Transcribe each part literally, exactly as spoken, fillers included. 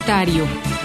Universitario.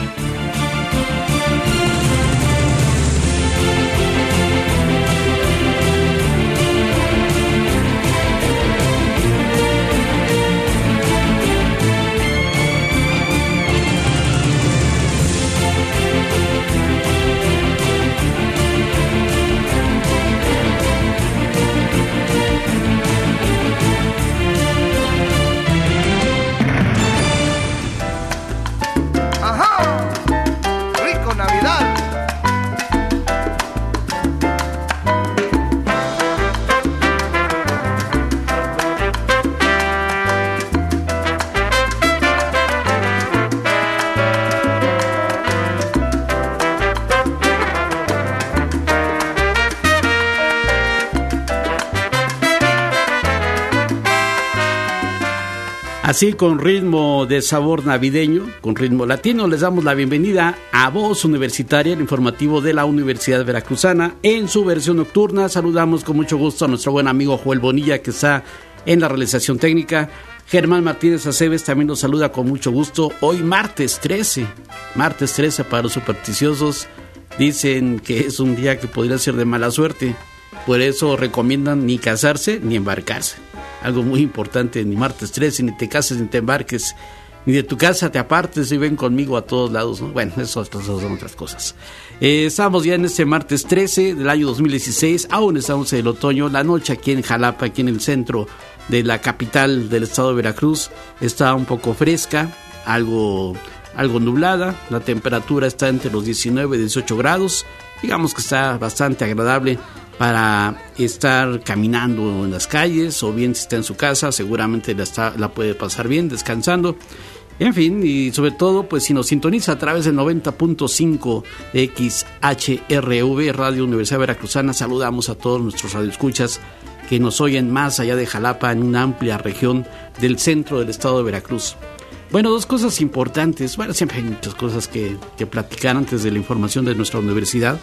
Así, con ritmo de sabor navideño, con ritmo latino, les damos la bienvenida a Voz Universitaria, el informativo de la Universidad Veracruzana, en su versión nocturna. Saludamos con mucho gusto a nuestro buen amigo Joel Bonilla, que está en la realización técnica. Germán Martínez Aceves también nos saluda con mucho gusto. Hoy martes trece, martes trece para los supersticiosos. Dicen que es un día que podría ser de mala suerte, por eso recomiendan ni casarse ni embarcarse. Algo muy importante, ni martes trece, ni te cases ni te embarques, ni de tu casa te apartes y ven conmigo a todos lados, ¿no? Bueno, eso, eso son otras cosas. Eh, estamos ya en este martes trece del año dos mil dieciséis, aún estamos en el otoño. La noche aquí en Jalapa, aquí en el centro de la capital del estado de Veracruz, está un poco fresca, algo, algo nublada. La temperatura está entre los diecinueve y dieciocho grados. Digamos que está bastante agradable para estar caminando en las calles, o bien si está en su casa, seguramente la, está, la puede pasar bien, descansando. En fin, y sobre todo, pues si nos sintoniza a través del noventa punto cinco de X H R V, Radio Universidad Veracruzana, saludamos a todos nuestros radioescuchas que nos oyen más allá de Jalapa, en una amplia región del centro del estado de Veracruz. Bueno, dos cosas importantes. Bueno, siempre hay muchas cosas que, que platicar antes de la información de nuestra universidad,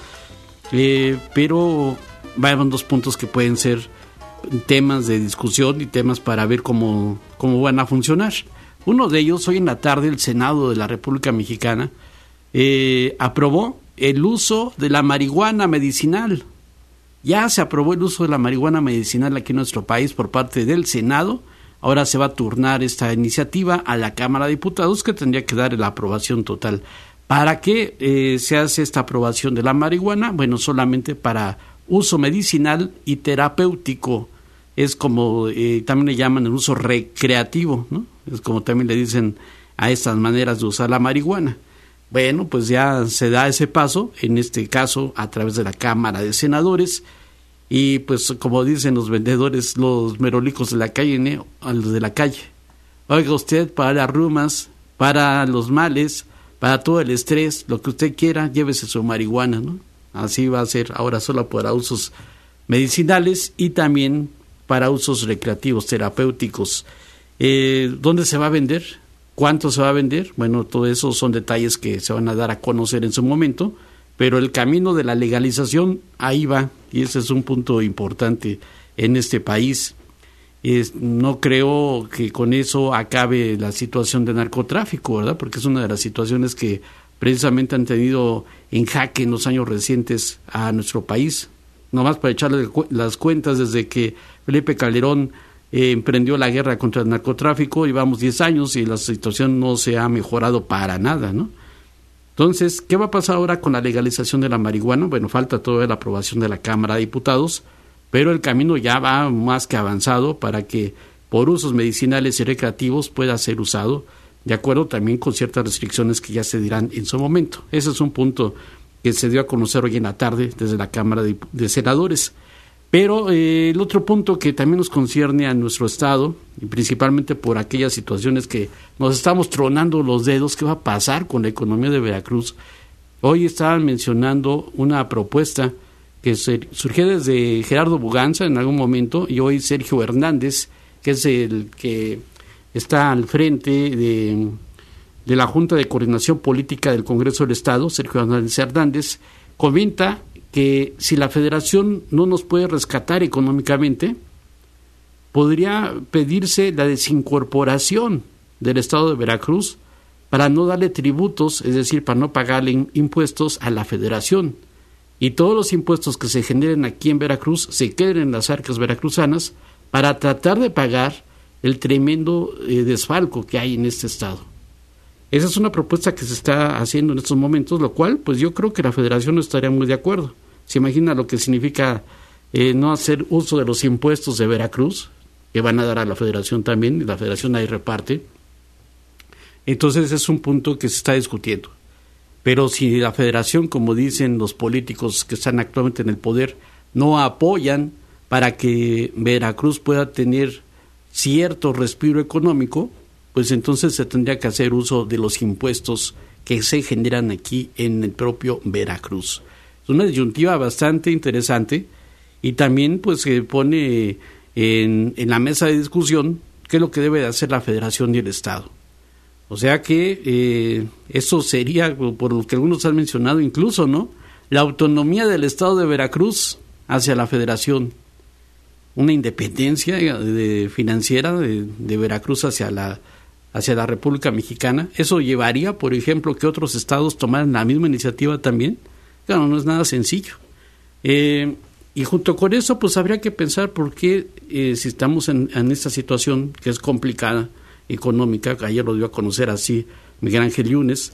eh, pero van dos puntos que pueden ser temas de discusión y temas para ver cómo, cómo van a funcionar. Uno de ellos, hoy en la tarde, el Senado de la República Mexicana eh, aprobó el uso de la marihuana medicinal. Ya se aprobó el uso de la marihuana medicinal aquí en nuestro país por parte del Senado. Ahora se va a turnar esta iniciativa a la Cámara de Diputados, que tendría que dar la aprobación total. ¿Para qué eh, se hace esta aprobación de la marihuana? Bueno, solamente para uso medicinal y terapéutico. Es como eh, también le llaman el uso recreativo, ¿no? Es como también le dicen a estas maneras de usar la marihuana. Bueno, pues ya se da ese paso, en este caso a través de la Cámara de Senadores, y pues como dicen los vendedores, los merolicos de la calle, ¿no? A los de la calle: oiga usted, para las rumas, para los males, para todo el estrés, lo que usted quiera, llévese su marihuana, ¿no? Así va a ser ahora solo para usos medicinales y también para usos recreativos, terapéuticos. Eh, ¿Dónde se va a vender? ¿Cuánto se va a vender? Bueno, todo eso son detalles que se van a dar a conocer en su momento, pero el camino de la legalización ahí va, y ese es un punto importante en este país. Es, no creo que con eso acabe la situación de narcotráfico, ¿verdad? Porque es una de las situaciones que precisamente han tenido en jaque en los años recientes a nuestro país. Nomás para echarle cu- las cuentas, desde que Felipe Calderón eh, emprendió la guerra contra el narcotráfico, llevamos diez años y la situación no se ha mejorado para nada, ¿no? Entonces, ¿qué va a pasar ahora con la legalización de la marihuana? Bueno, falta todavía la aprobación de la Cámara de Diputados, pero el camino ya va más que avanzado para que por usos medicinales y recreativos pueda ser usado, de acuerdo también con ciertas restricciones que ya se dirán en su momento. Ese es un punto que se dio a conocer hoy en la tarde desde la Cámara de, de Senadores. Pero eh, el otro punto que también nos concierne a nuestro estado, y principalmente por aquellas situaciones que nos estamos tronando los dedos, ¿qué va a pasar con la economía de Veracruz? Hoy estaban mencionando una propuesta que se, surgió desde Gerardo Buganza en algún momento, y hoy Sergio Hernández, que es el que está al frente de, de la Junta de Coordinación Política del Congreso del Estado, Sergio Hernández Hernández, comenta que si la Federación no nos puede rescatar económicamente, podría pedirse la desincorporación del Estado de Veracruz para no darle tributos, es decir, para no pagarle impuestos a la Federación. Y todos los impuestos que se generen aquí en Veracruz se queden en las arcas veracruzanas para tratar de pagar el tremendo eh, desfalco que hay en este estado. Esa es una propuesta que se está haciendo en estos momentos, lo cual, pues yo creo que la Federación no estaría muy de acuerdo. ¿Se imagina lo que significa eh, no hacer uso de los impuestos de Veracruz, que van a dar a la Federación también, y la Federación ahí reparte? Entonces es un punto que se está discutiendo. Pero si la Federación, como dicen los políticos que están actualmente en el poder, no apoyan para que Veracruz pueda tener cierto respiro económico, pues entonces se tendría que hacer uso de los impuestos que se generan aquí en el propio Veracruz. Es una disyuntiva bastante interesante y también pues se pone en, en la mesa de discusión qué es lo que debe de hacer la Federación y el Estado. O sea que eh, eso sería, por lo que algunos han mencionado incluso, ¿no?, la autonomía del Estado de Veracruz hacia la Federación, una independencia de, financiera de, de Veracruz hacia la hacia la República Mexicana. Eso llevaría, por ejemplo, que otros estados tomaran la misma iniciativa también. Claro, no es nada sencillo. Eh, y junto con eso, pues habría que pensar por qué, eh, si estamos en, en esta situación que es complicada, económica, que ayer lo dio a conocer así Miguel Ángel Yunes,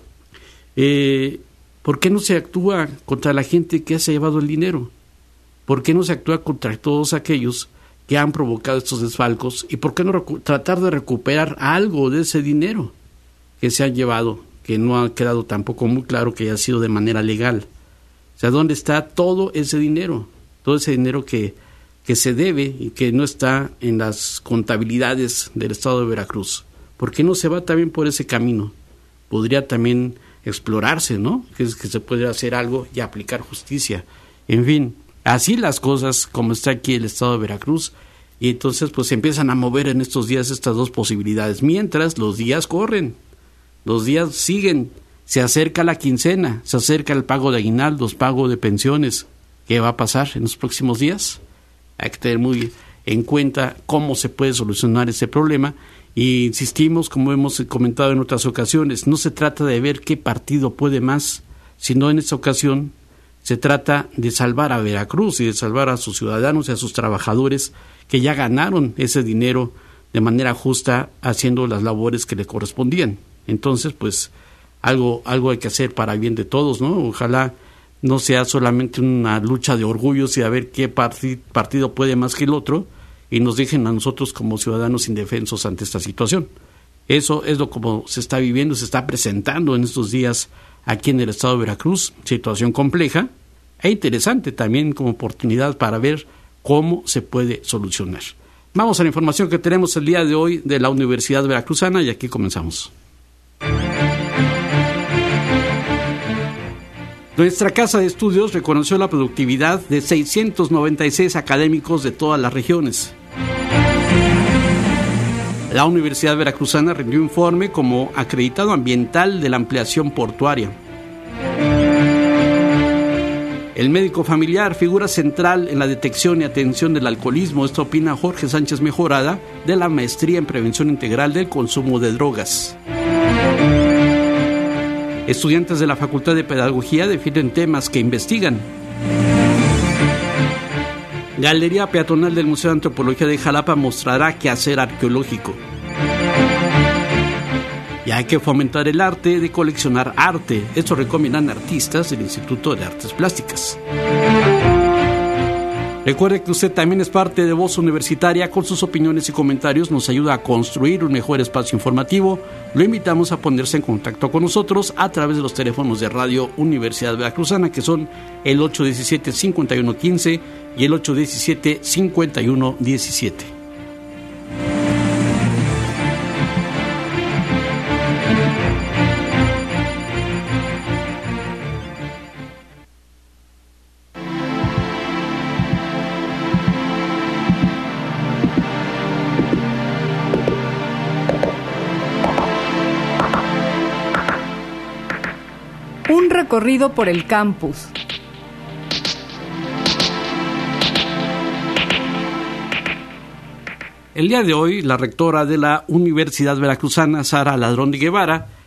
eh, ¿por qué no se actúa contra la gente que se ha llevado el dinero? ¿Por qué no se actúa contra todos aquellos que han provocado estos desfalcos? ¿Y por qué no recu- tratar de recuperar algo de ese dinero que se han llevado, que no ha quedado tampoco muy claro que haya sido de manera legal? O sea, ¿dónde está todo ese dinero? Todo ese dinero que, que se debe y que no está en las contabilidades del Estado de Veracruz. ¿Por qué no se va también por ese camino? Podría también explorarse, ¿no? Que, es que se puede hacer algo y aplicar justicia. En fin, así las cosas como está aquí el Estado de Veracruz, y entonces pues se empiezan a mover en estos días estas dos posibilidades, mientras los días corren, los días siguen, se acerca la quincena, se acerca el pago de aguinaldos, pago de pensiones. ¿Qué va a pasar en los próximos días? Hay que tener muy en cuenta cómo se puede solucionar ese problema, y insistimos, como hemos comentado en otras ocasiones, no se trata de ver qué partido puede más, sino en esta ocasión se trata de salvar a Veracruz y de salvar a sus ciudadanos y a sus trabajadores que ya ganaron ese dinero de manera justa haciendo las labores que le correspondían. Entonces, pues, algo, algo hay que hacer para bien de todos, ¿no? Ojalá no sea solamente una lucha de orgullos y a ver qué parti- partido puede más que el otro, y nos dejen a nosotros como ciudadanos indefensos ante esta situación. Eso es lo como se está viviendo, se está presentando en estos días aquí en el estado de Veracruz, situación compleja e interesante también como oportunidad para ver cómo se puede solucionar. Vamos a la información que tenemos el día de hoy de la Universidad Veracruzana, y aquí comenzamos. Nuestra casa de estudios reconoció la productividad de seiscientos noventa y seis académicos de todas las regiones. La Universidad Veracruzana rindió informe como acreditado ambiental de la ampliación portuaria. El médico familiar, figura central en la detección y atención del alcoholismo, esto opina Jorge Sánchez Mejorada, de la Maestría en Prevención Integral del Consumo de Drogas. Estudiantes de la Facultad de Pedagogía defienden temas que investigan. Galería peatonal del Museo de Antropología de Jalapa mostrará quehacer arqueológico. Y hay que fomentar el arte de coleccionar arte. Esto recomiendan artistas del Instituto de Artes Plásticas. Recuerde que usted también es parte de Voz Universitaria. Con sus opiniones y comentarios nos ayuda a construir un mejor espacio informativo. Lo invitamos a ponerse en contacto con nosotros a través de los teléfonos de Radio Universidad Veracruzana, que son el ocho uno siete, cinco uno uno cinco y el ocho uno siete, cinco uno uno siete. Un recorrido por el campus. El día de hoy, la rectora de la Universidad Veracruzana, Sara Ladrón de Guevara,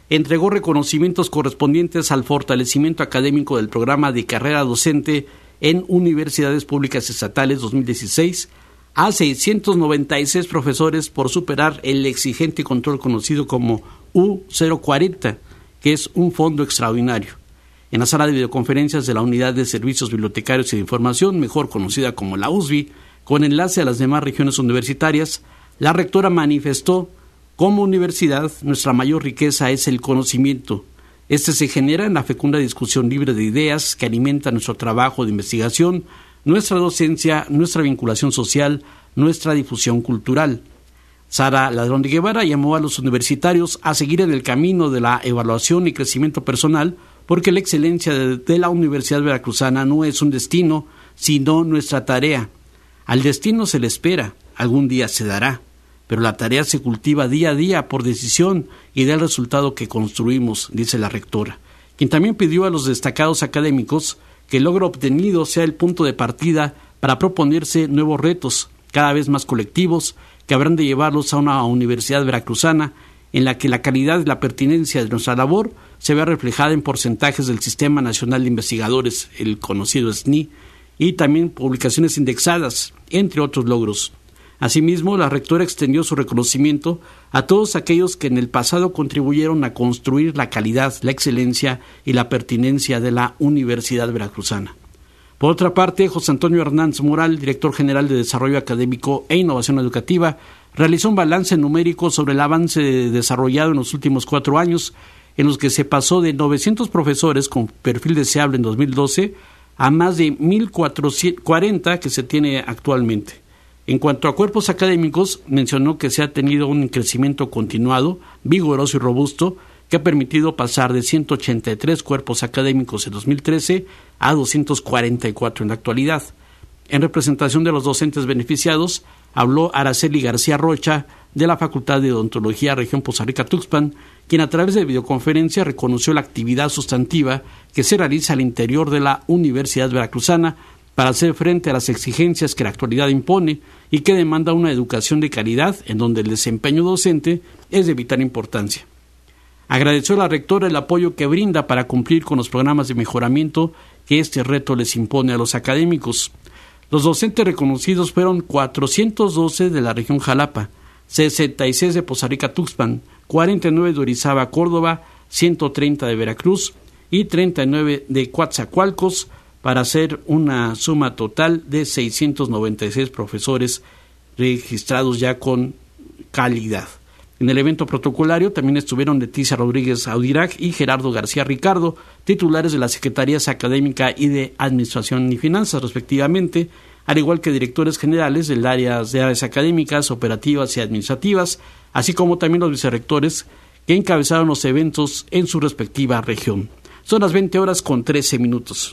entregó reconocimientos correspondientes al fortalecimiento académico del programa de carrera docente en universidades públicas estatales dos mil dieciséis a seiscientos noventa y seis profesores por superar el exigente control conocido como U cero cuarenta, que es un fondo extraordinario. En la sala de videoconferencias de la Unidad de Servicios Bibliotecarios y de Información, mejor conocida como la U S B I, con enlace a las demás regiones universitarias, la rectora manifestó: como universidad, nuestra mayor riqueza es el conocimiento. Este se genera en la fecunda discusión libre de ideas que alimenta nuestro trabajo de investigación, nuestra docencia, nuestra vinculación social, nuestra difusión cultural. Sara Ladrón de Guevara llamó a los universitarios a seguir en el camino de la evaluación y crecimiento personal, porque la excelencia de, de la Universidad Veracruzana no es un destino, sino nuestra tarea. Al destino se le espera, algún día se dará, pero la tarea se cultiva día a día por decisión y da el resultado que construimos, dice la rectora, quien también pidió a los destacados académicos que el logro obtenido sea el punto de partida para proponerse nuevos retos, cada vez más colectivos, que habrán de llevarlos a una universidad veracruzana en la que la calidad y la pertinencia de nuestra labor se vea reflejada en porcentajes del Sistema Nacional de Investigadores, el conocido S N I, y también publicaciones indexadas, entre otros logros. Asimismo, la rectora extendió su reconocimiento a todos aquellos que en el pasado contribuyeron a construir la calidad, la excelencia y la pertinencia de la Universidad Veracruzana. Por otra parte, José Antonio Hernández Moral, director general de Desarrollo Académico e Innovación Educativa, realizó un balance numérico sobre el avance desarrollado en los últimos cuatro años, en los que se pasó de novecientos profesores con perfil deseable en dos mil doce a más de mil cuarenta que se tiene actualmente. En cuanto a cuerpos académicos, mencionó que se ha tenido un crecimiento continuado, vigoroso y robusto, que ha permitido pasar de ciento ochenta y tres cuerpos académicos en dos mil trece a doscientos cuarenta y cuatro en la actualidad. En representación de los docentes beneficiados, habló Araceli García Rocha, de la Facultad de Odontología Región Poza Rica Tuxpan, quien a través de videoconferencia reconoció la actividad sustantiva que se realiza al interior de la Universidad Veracruzana para hacer frente a las exigencias que la actualidad impone y que demanda una educación de calidad en donde el desempeño docente es de vital importancia. Agradeció a la rectora el apoyo que brinda para cumplir con los programas de mejoramiento que este reto les impone a los académicos. Los docentes reconocidos fueron cuatrocientos doce de la región Jalapa, sesenta y seis de Poza Rica Tuxpan, cuarenta y nueve de Orizaba Córdoba, ciento treinta de Veracruz y treinta y nueve de Coatzacoalcos, para hacer una suma total de seiscientos noventa y seis profesores registrados ya con calidad. En el evento protocolario también estuvieron Leticia Rodríguez Audirac y Gerardo García Ricardo, titulares de las Secretarías Académica y de Administración y Finanzas, respectivamente, al igual que directores generales del área de áreas académicas, operativas y administrativas, así como también los vicerrectores que encabezaron los eventos en su respectiva región. Son las veinte horas con trece minutos.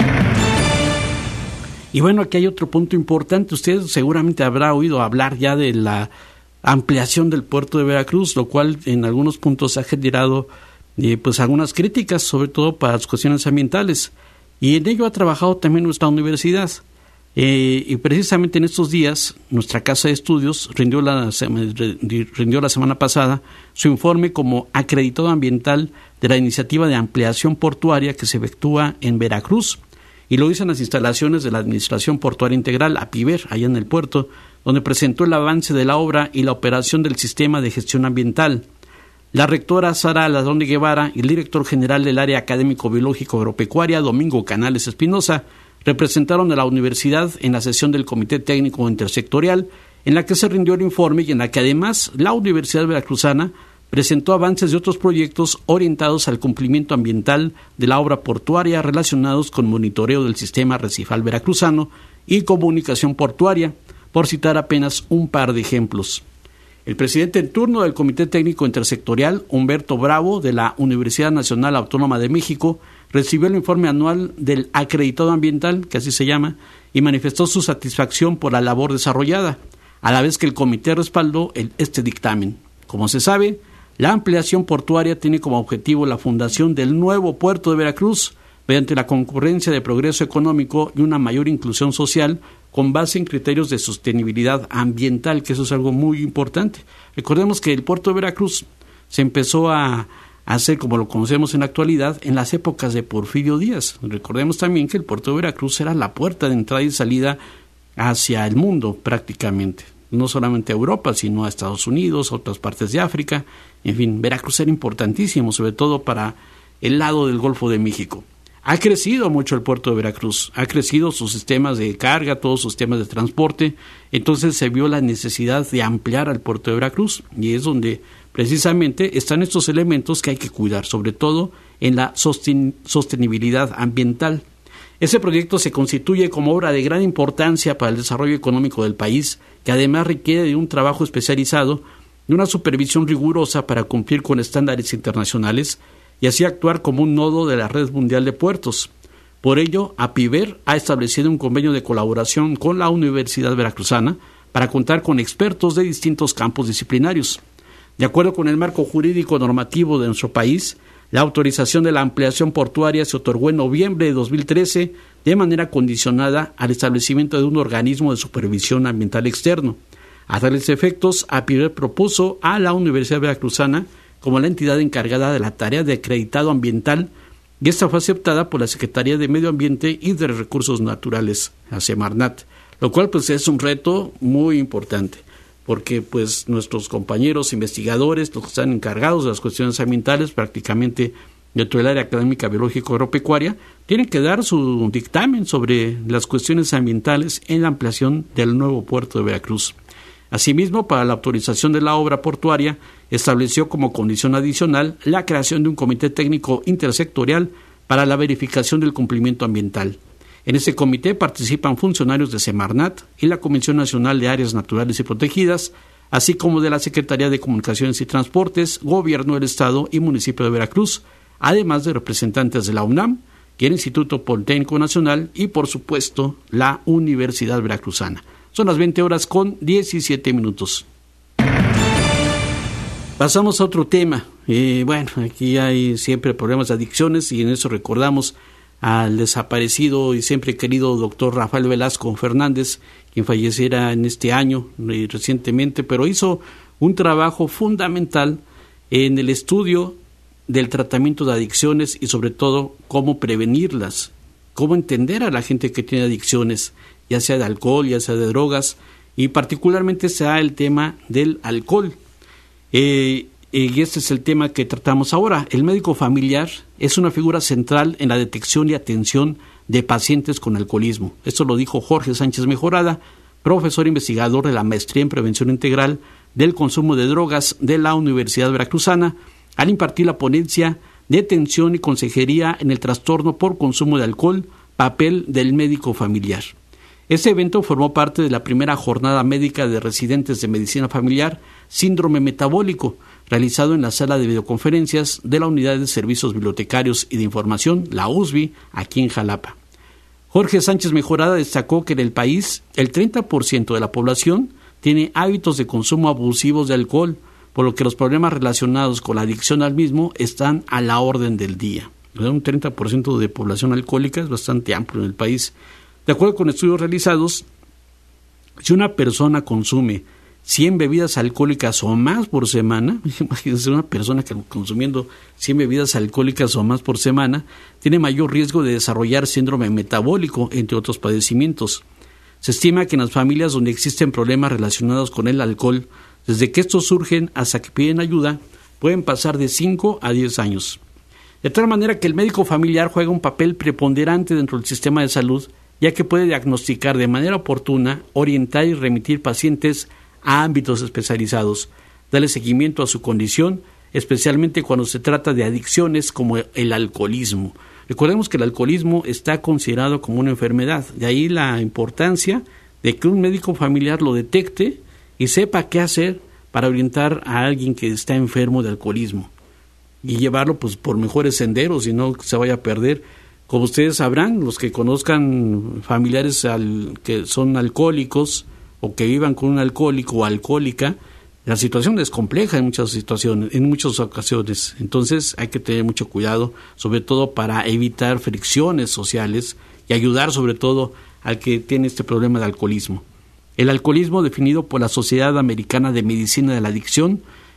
Y bueno, aquí hay otro punto importante. Usted seguramente habrá oído hablar ya de la ampliación del puerto de Veracruz, lo cual en algunos puntos ha generado eh, pues algunas críticas, sobre todo para las cuestiones ambientales. Y en ello ha trabajado también nuestra universidad. Eh, y precisamente en estos días, nuestra casa de estudios rindió la, rindió la semana pasada su informe como acreditado ambiental de la iniciativa de ampliación portuaria que se efectúa en Veracruz. Y lo hizo en las instalaciones de la Administración Portuaria Integral, APIVER, allá en el puerto, donde presentó el avance de la obra y la operación del sistema de gestión ambiental. La rectora Sara Ladrón de Guevara y el director general del área académico-biológico agropecuaria, Domingo Canales Espinosa, representaron a la universidad en la sesión del Comité Técnico Intersectorial, en la que se rindió el informe y en la que además la Universidad Veracruzana presentó avances de otros proyectos orientados al cumplimiento ambiental de la obra portuaria relacionados con monitoreo del sistema recifal veracruzano y comunicación portuaria, por citar apenas un par de ejemplos. El presidente en turno del Comité Técnico Intersectorial, Humberto Bravo, de la Universidad Nacional Autónoma de México, recibió el informe anual del acreditado ambiental, que así se llama, y manifestó su satisfacción por la labor desarrollada, a la vez que el comité respaldó el, este dictamen. Como se sabe, la ampliación portuaria tiene como objetivo la fundación del nuevo puerto de Veracruz, mediante la concurrencia de progreso económico y una mayor inclusión social con base en criterios de sostenibilidad ambiental, que eso es algo muy importante. Recordemos que el puerto de Veracruz se empezó a, a ser como lo conocemos en la actualidad en las épocas de Porfirio Díaz. Recordemos también que el puerto de Veracruz era la puerta de entrada y salida hacia el mundo prácticamente, no solamente a Europa, sino a Estados Unidos, a otras partes de África. En fin, Veracruz era importantísimo, sobre todo para el lado del Golfo de México. Ha crecido mucho el puerto de Veracruz, ha crecido sus sistemas de carga, todos sus sistemas de transporte, entonces se vio la necesidad de ampliar al puerto de Veracruz, y es donde precisamente están estos elementos que hay que cuidar, sobre todo en la sosten- sostenibilidad ambiental. Ese proyecto se constituye como obra de gran importancia para el desarrollo económico del país, que además requiere de un trabajo especializado y una supervisión rigurosa para cumplir con estándares internacionales y así actuar como un nodo de la red mundial de puertos. Por ello, APIVER ha establecido un convenio de colaboración con la Universidad Veracruzana para contar con expertos de distintos campos disciplinarios. De acuerdo con el marco jurídico normativo de nuestro país, la autorización de la ampliación portuaria se otorgó en noviembre de dos mil trece de manera condicionada al establecimiento de un organismo de supervisión ambiental externo. A tales efectos, APIVER propuso a la Universidad Veracruzana como la entidad encargada de la tarea de acreditado ambiental, y esta fue aceptada por la Secretaría de Medio Ambiente y de Recursos Naturales, la Semarnat, lo cual pues es un reto muy importante, porque pues nuestros compañeros investigadores, los que están encargados de las cuestiones ambientales, prácticamente dentro del área académica biológico-agropecuaria, tienen que dar su dictamen sobre las cuestiones ambientales en la ampliación del nuevo puerto de Veracruz. Asimismo, para la autorización de la obra portuaria, estableció como condición adicional la creación de un comité técnico intersectorial para la verificación del cumplimiento ambiental. En este comité participan funcionarios de Semarnat y la Comisión Nacional de Áreas Naturales y Protegidas, así como de la Secretaría de Comunicaciones y Transportes, Gobierno del Estado y Municipio de Veracruz, además de representantes de la UNAM, y el Instituto Politécnico Nacional y, por supuesto, la Universidad Veracruzana. Son las veinte horas con diecisiete minutos. Pasamos a otro tema. Eh, bueno, aquí hay siempre problemas de adicciones y en eso recordamos al desaparecido y siempre querido doctor Rafael Velasco Fernández, quien falleciera en este año eh, recientemente, pero hizo un trabajo fundamental en el estudio del tratamiento de adicciones y sobre todo cómo prevenirlas, cómo entender a la gente que tiene adicciones, ya sea de alcohol, ya sea de drogas, y particularmente se da el tema del alcohol. Eh, y este es el tema que tratamos ahora. El médico familiar es una figura central en la detección y atención de pacientes con alcoholismo. Esto lo dijo Jorge Sánchez Mejorada, profesor investigador de la Maestría en Prevención Integral del Consumo de Drogas de la Universidad Veracruzana, al impartir la ponencia de atención y consejería en el trastorno por consumo de alcohol, papel del médico familiar. Este evento formó parte de la primera jornada médica de residentes de medicina familiar, síndrome metabólico, realizado en la sala de videoconferencias de la Unidad de Servicios Bibliotecarios y de Información, la U S B I, aquí en Jalapa. Jorge Sánchez Mejorada destacó que en el país el treinta por ciento de la población tiene hábitos de consumo abusivos de alcohol, por lo que los problemas relacionados con la adicción al mismo están a la orden del día. Un treinta por ciento de población alcohólica es bastante amplio en el país. De acuerdo con estudios realizados, si una persona consume cien bebidas alcohólicas o más por semana, imagínense una persona que consumiendo cien bebidas alcohólicas o más por semana, tiene mayor riesgo de desarrollar síndrome metabólico, entre otros padecimientos. Se estima que en las familias donde existen problemas relacionados con el alcohol, desde que estos surgen hasta que piden ayuda, pueden pasar de cinco a diez años. De tal manera que el médico familiar juega un papel preponderante dentro del sistema de salud, ya que puede diagnosticar de manera oportuna, orientar y remitir pacientes a ámbitos especializados, darle seguimiento a su condición, especialmente cuando se trata de adicciones como el alcoholismo. Recordemos que el alcoholismo está considerado como una enfermedad, de ahí la importancia de que un médico familiar lo detecte y sepa qué hacer para orientar a alguien que está enfermo de alcoholismo y llevarlo pues por mejores senderos y no se vaya a perder. Como ustedes sabrán, los que conozcan familiares al, que son alcohólicos o que vivan con un alcohólico o alcohólica, la situación es compleja en muchas situaciones, en muchas ocasiones. Entonces hay que tener mucho cuidado, sobre todo para evitar fricciones sociales y ayudar sobre todo al que tiene este problema de alcoholismo. El alcoholismo, definido por la Sociedad Americana de Medicina de la Adicción,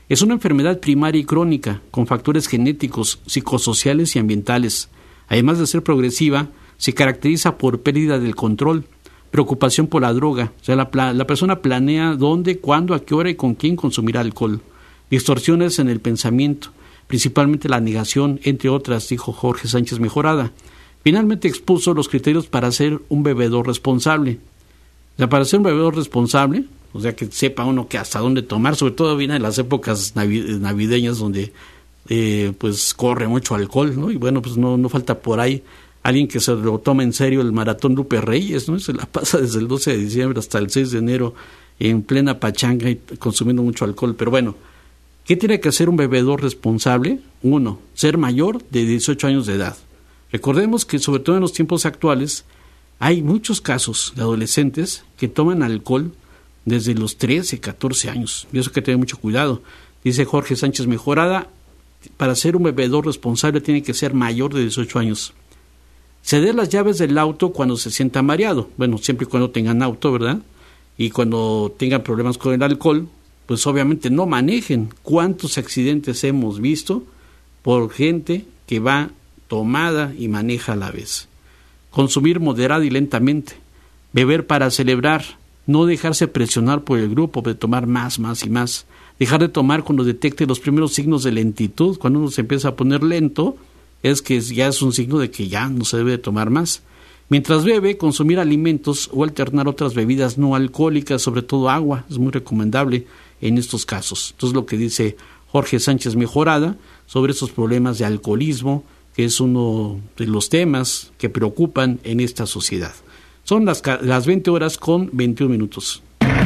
Es una enfermedad primaria y crónica, con factores genéticos, psicosociales y ambientales. Además de ser progresiva, se caracteriza por pérdida del control, preocupación por la droga, o sea, la, la persona planea dónde, cuándo, a qué hora y con quién consumirá alcohol. Distorsiones en el pensamiento, principalmente la negación, entre otras, dijo Jorge Sánchez Mejorada. Finalmente expuso los criterios para ser un bebedor responsable. O sea, para ser un bebedor responsable, o sea, que sepa uno que hasta dónde tomar, sobre todo viene en las épocas navideñas donde eh, pues corre mucho alcohol, ¿no? Y bueno, pues no, no falta por ahí alguien que se lo toma en serio el maratón Lupe Reyes, ¿no? Se la pasa desde el doce de diciembre hasta el seis de enero en plena pachanga y consumiendo mucho alcohol. Pero bueno, ¿qué tiene que hacer un bebedor responsable? Uno, ser mayor de dieciocho años de edad. Recordemos que sobre todo en los tiempos actuales hay muchos casos de adolescentes que toman alcohol desde los trece, catorce años. Y eso hay que tener mucho cuidado. Dice Jorge Sánchez Mejorada, para ser un bebedor responsable tiene que ser mayor de dieciocho años. Ceder las llaves del auto cuando se sienta mareado. Bueno, siempre y cuando tengan auto, ¿verdad? Y cuando tengan problemas con el alcohol, pues obviamente no manejen. ¿Cuántos accidentes hemos visto por gente que va tomada y maneja a la vez? Consumir moderado y lentamente. Beber para celebrar. No dejarse presionar por el grupo de tomar más, más y más. Dejar de tomar cuando detecte los primeros signos de lentitud. Cuando uno se empieza a poner lento, es que ya es un signo de que ya no se debe de tomar más. Mientras bebe, consumir alimentos o alternar otras bebidas no alcohólicas, sobre todo agua, es muy recomendable en estos casos. Entonces, lo que dice Jorge Sánchez Mejorada sobre estos problemas de alcoholismo, que es uno de los temas que preocupan en esta sociedad. Son las, las veinte horas con veintiún minutos.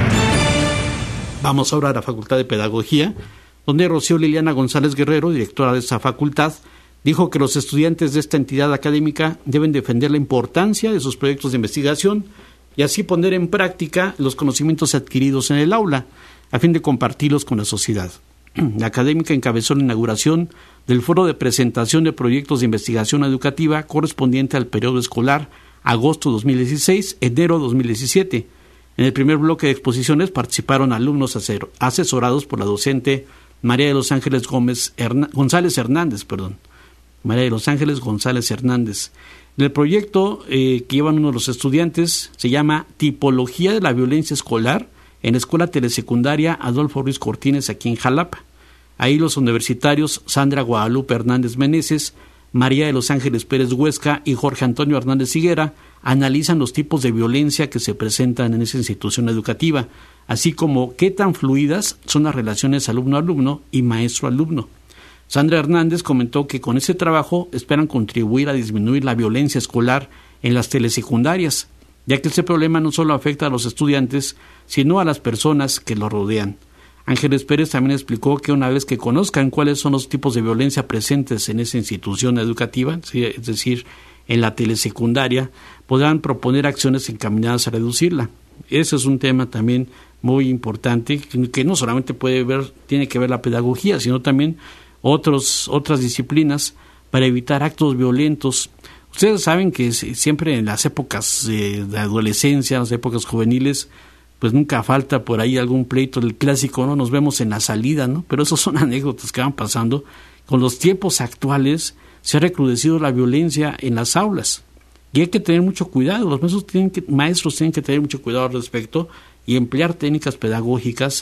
Vamos ahora a la Facultad de Pedagogía, donde Rocío Liliana González Guerrero, directora de esa facultad, dijo que los estudiantes de esta entidad académica deben defender la importancia de sus proyectos de investigación y así poner en práctica los conocimientos adquiridos en el aula, a fin de compartirlos con la sociedad. La académica encabezó la inauguración del Foro de Presentación de Proyectos de Investigación Educativa correspondiente al periodo escolar agosto dos mil dieciséis, enero dos mil diecisiete. En el primer bloque de exposiciones participaron alumnos asesorados por la docente María de los Ángeles Gómez Hern- González Hernández, perdón. María de los Ángeles González Hernández. El proyecto eh, que llevan uno de los estudiantes se llama Tipología de la Violencia Escolar en la Escuela Telesecundaria Adolfo Ruiz Cortines, aquí en Jalapa. Ahí los universitarios Sandra Guadalupe Hernández Meneses, María de los Ángeles Pérez Huesca y Jorge Antonio Hernández Higuera analizan los tipos de violencia que se presentan en esa institución educativa, así como qué tan fluidas son las relaciones alumno-alumno y maestro-alumno. Sandra Hernández comentó que con ese trabajo esperan contribuir a disminuir la violencia escolar en las telesecundarias, ya que ese problema no solo afecta a los estudiantes, sino a las personas que lo rodean. Ángeles Pérez también explicó que una vez que conozcan cuáles son los tipos de violencia presentes en esa institución educativa, es decir, en la telesecundaria, podrán proponer acciones encaminadas a reducirla. Ese es un tema también muy importante, que no solamente puede ver, tiene que ver la pedagogía, sino también otros, otras disciplinas para evitar actos violentos. Ustedes saben que siempre en las épocas de, de adolescencia, en las épocas juveniles, pues nunca falta por ahí algún pleito, el clásico, ¿no? Nos vemos en la salida, ¿no? Pero esos son anécdotas que van pasando. Con los tiempos actuales se ha recrudecido la violencia en las aulas y hay que tener mucho cuidado. Los maestros tienen que, maestros tienen que tener mucho cuidado al respecto y emplear técnicas pedagógicas,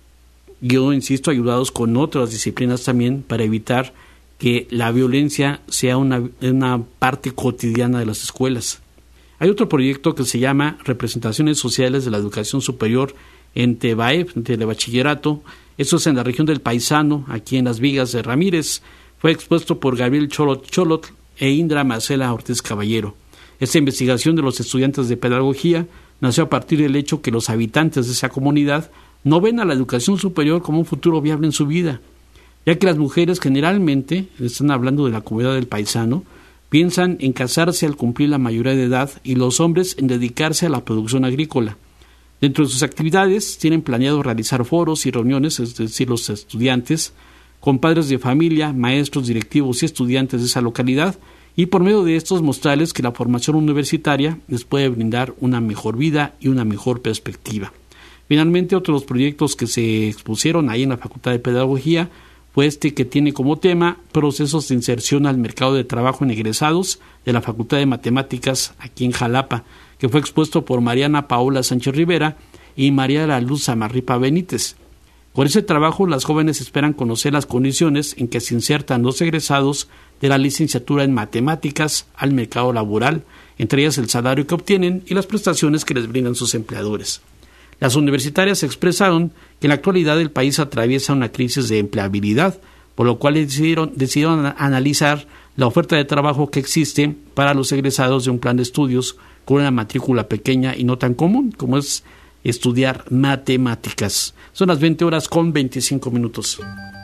yo insisto, ayudados con otras disciplinas también, para evitar que la violencia sea una, una parte cotidiana de las escuelas. Hay otro proyecto que se llama Representaciones Sociales de la Educación Superior en TEBAEP, en Telebachillerato. Eso es en la región del Paisano, aquí en Las Vigas de Ramírez. Fue expuesto por Gabriel Cholot Cholot e Indra Marcela Ortiz Caballero. Esta investigación de los estudiantes de pedagogía nació a partir del hecho que los habitantes de esa comunidad no ven a la educación superior como un futuro viable en su vida, ya que las mujeres generalmente, están hablando de la comunidad del Paisano, piensan en casarse al cumplir la mayoría de edad y los hombres en dedicarse a la producción agrícola. Dentro de sus actividades tienen planeado realizar foros y reuniones, es decir, los estudiantes, con padres de familia, maestros, directivos y estudiantes de esa localidad, y por medio de estos mostrarles que la formación universitaria les puede brindar una mejor vida y una mejor perspectiva. Finalmente, otros proyectos que se expusieron ahí en la Facultad de Pedagogía fue este que tiene como tema procesos de inserción al mercado de trabajo en egresados de la Facultad de Matemáticas aquí en Jalapa, que fue expuesto por Mariana Paola Sánchez Rivera y María de la Luz Amarripa Benítez. Por ese trabajo, las jóvenes esperan conocer las condiciones en que se insertan los egresados de la licenciatura en matemáticas al mercado laboral, entre ellas el salario que obtienen y las prestaciones que les brindan sus empleadores. Las universitarias expresaron que en la actualidad el país atraviesa una crisis de empleabilidad, por lo cual decidieron, decidieron analizar la oferta de trabajo que existe para los egresados de un plan de estudios con una matrícula pequeña y no tan común, como es estudiar matemáticas. Son las veinte horas con veinticinco minutos.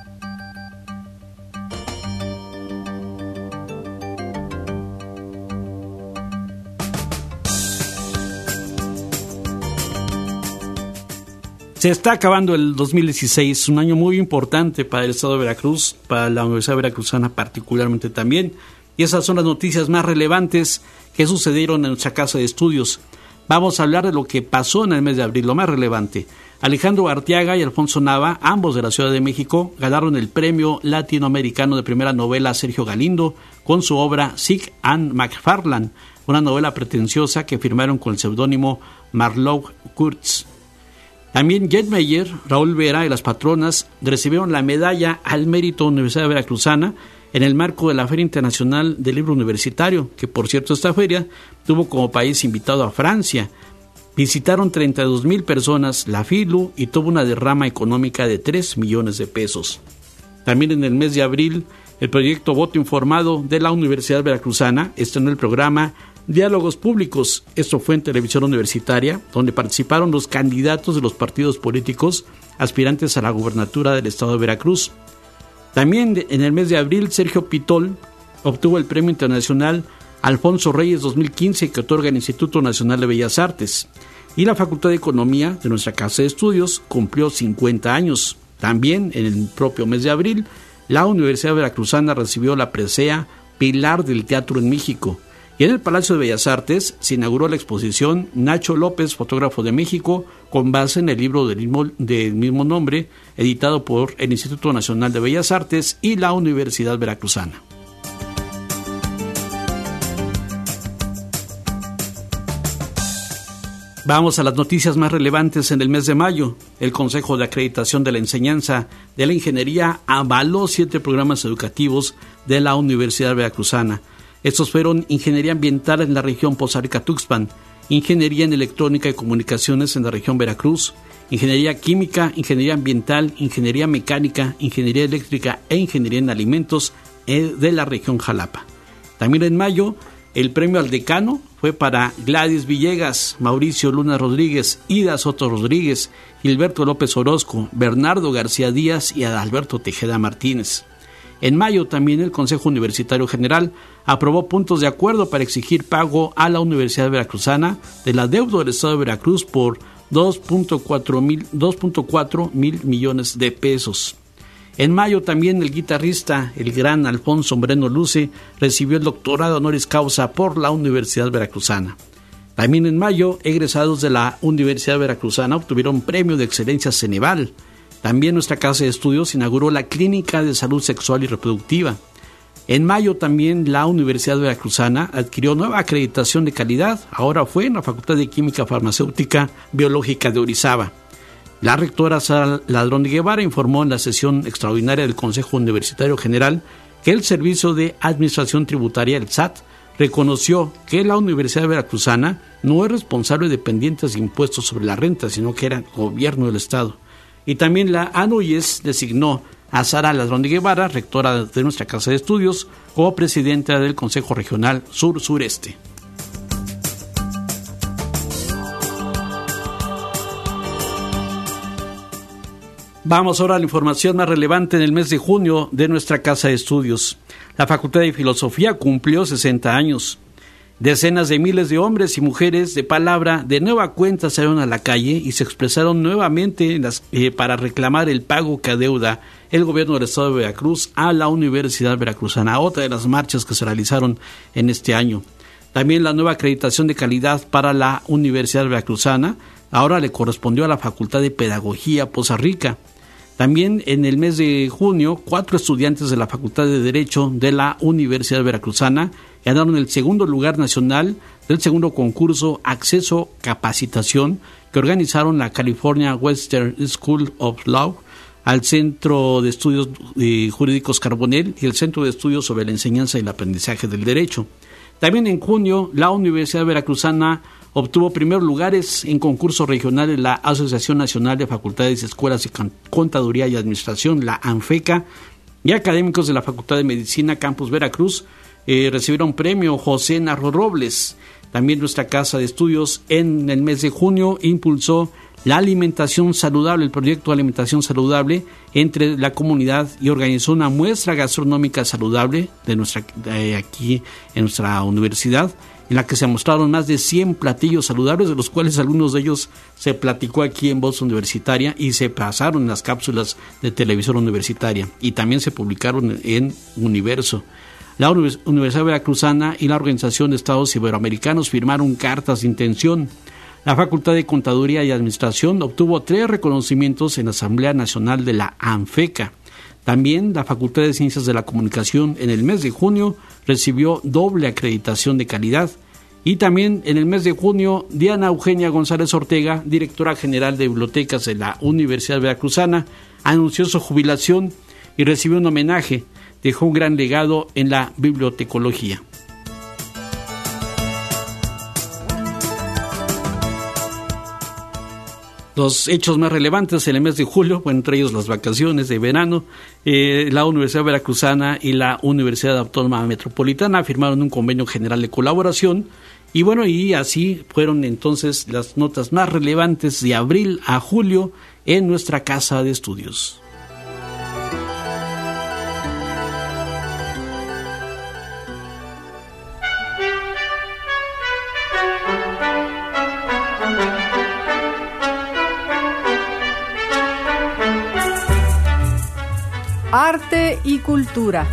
Se está acabando el dos mil dieciséis, un año muy importante para el estado de Veracruz, para la Universidad Veracruzana particularmente también, y esas son las noticias más relevantes que sucedieron en nuestra casa de estudios. Vamos a hablar de lo que pasó en el mes de abril, lo más relevante. Alejandro Arteaga y Alfonso Nava, ambos de la Ciudad de México, ganaron el Premio Latinoamericano de Primera Novela Sergio Galindo con su obra Sick and McFarlane, una novela pretenciosa que firmaron con el seudónimo Marlowe Kurtz. También Jet Meyer, Raúl Vera y las patronas recibieron la medalla al mérito Universidad Veracruzana en el marco de la Feria Internacional del Libro Universitario, que por cierto esta feria tuvo como país invitado a Francia. Visitaron treinta y dos mil personas la FILU y tuvo una derrama económica de tres millones de pesos. También en el mes de abril, el proyecto Voto Informado de la Universidad Veracruzana estrenó el programa Diálogos Públicos. Esto fue en televisión universitaria, donde participaron los candidatos de los partidos políticos aspirantes a la gubernatura del estado de Veracruz. También en el mes de abril, Sergio Pitol obtuvo el Premio Internacional Alfonso Reyes dos mil quince que otorga el Instituto Nacional de Bellas Artes. Y la Facultad de Economía de nuestra Casa de Estudios cumplió cincuenta años. También en el propio mes de abril, la Universidad Veracruzana recibió la presea Pilar del Teatro en México. Y en el Palacio de Bellas Artes se inauguró la exposición Nacho López, fotógrafo de México, con base en el libro del mismo, del mismo nombre, editado por el Instituto Nacional de Bellas Artes y la Universidad Veracruzana. Vamos a las noticias más relevantes en el mes de mayo. El Consejo de Acreditación de la Enseñanza de la Ingeniería avaló siete programas educativos de la Universidad Veracruzana. Estos fueron Ingeniería Ambiental en la región Poza Rica-Tuxpan, Ingeniería en Electrónica y Comunicaciones en la región Veracruz, Ingeniería Química, Ingeniería Ambiental, Ingeniería Mecánica, Ingeniería Eléctrica e Ingeniería en Alimentos de la región Jalapa. También en mayo, el premio al decano fue para Gladys Villegas, Mauricio Luna Rodríguez, Ida Soto Rodríguez, Gilberto López Orozco, Bernardo García Díaz y Adalberto Tejeda Martínez. En mayo también el Consejo Universitario General aprobó puntos de acuerdo para exigir pago a la Universidad Veracruzana de la deuda del Estado de Veracruz por dos punto cuatro mil, dos punto cuatro mil millones de pesos. En mayo también el guitarrista, el gran Alfonso Moreno Luce, recibió el doctorado honoris causa por la Universidad Veracruzana. También en mayo, egresados de la Universidad Veracruzana obtuvieron premio de excelencia Ceneval. También nuestra Casa de Estudios inauguró la Clínica de Salud Sexual y Reproductiva. En mayo también la Universidad Veracruzana adquirió nueva acreditación de calidad, ahora fue en la Facultad de Química Farmacéutica Biológica de Orizaba. La rectora Sara Ladrón de Guevara informó en la sesión extraordinaria del Consejo Universitario General que el Servicio de Administración Tributaria, el S A T, reconoció que la Universidad Veracruzana no es responsable de pendientes de impuestos sobre la renta, sino que era gobierno del Estado. Y también la ANUYES designó a Sara Ladrón de Guevara, rectora de nuestra Casa de Estudios, como presidenta del Consejo Regional Sur-Sureste. Vamos ahora a la información más relevante en el mes de junio de nuestra Casa de Estudios. La Facultad de Filosofía cumplió sesenta años. Decenas de miles de hombres y mujeres de palabra de nueva cuenta salieron a la calle y se expresaron nuevamente en las, eh, para reclamar el pago que adeuda el gobierno del estado de Veracruz a la Universidad Veracruzana, otra de las marchas que se realizaron en este año. También la nueva acreditación de calidad para la Universidad Veracruzana ahora le correspondió a la Facultad de Pedagogía Poza Rica. También en el mes de junio, cuatro estudiantes de la Facultad de Derecho de la Universidad Veracruzana ganaron el segundo lugar nacional del segundo concurso Acceso Capacitación que organizaron la California Western School of Law, al Centro de Estudios eh, Jurídicos Carbonell y el Centro de Estudios sobre la Enseñanza y el Aprendizaje del Derecho. También en junio, la Universidad Veracruzana obtuvo primeros lugares en concurso regional de la Asociación Nacional de Facultades y Escuelas de Contaduría y Administración, la ANFECA, y académicos de la Facultad de Medicina Campus Veracruz eh, recibieron premio José Narro Robles. También nuestra Casa de Estudios en el mes de junio impulsó la alimentación saludable, el proyecto de alimentación saludable entre la comunidad y organizó una muestra gastronómica saludable de nuestra de aquí en nuestra universidad, en la que se mostraron más de cien platillos saludables, de los cuales algunos de ellos se platicó aquí en Voz Universitaria y se pasaron en las cápsulas de televisión universitaria y también se publicaron en Universo. La Universidad Veracruzana y la Organización de Estados Iberoamericanos firmaron cartas de intención. La Facultad de Contaduría y Administración obtuvo tres reconocimientos en la Asamblea Nacional de la ANFECA. También la Facultad de Ciencias de la Comunicación en el mes de junio recibió doble acreditación de calidad. Y también en el mes de junio, Diana Eugenia González Ortega, directora general de Bibliotecas de la Universidad Veracruzana, anunció su jubilación y recibió un homenaje. Dejó un gran legado en la bibliotecología. Los hechos más relevantes en el mes de julio, bueno, entre ellos las vacaciones de verano, eh, la Universidad Veracruzana y la Universidad Autónoma Metropolitana firmaron un convenio general de colaboración y bueno, y así fueron entonces las notas más relevantes de abril a julio en nuestra Casa de Estudios. Arte y cultura.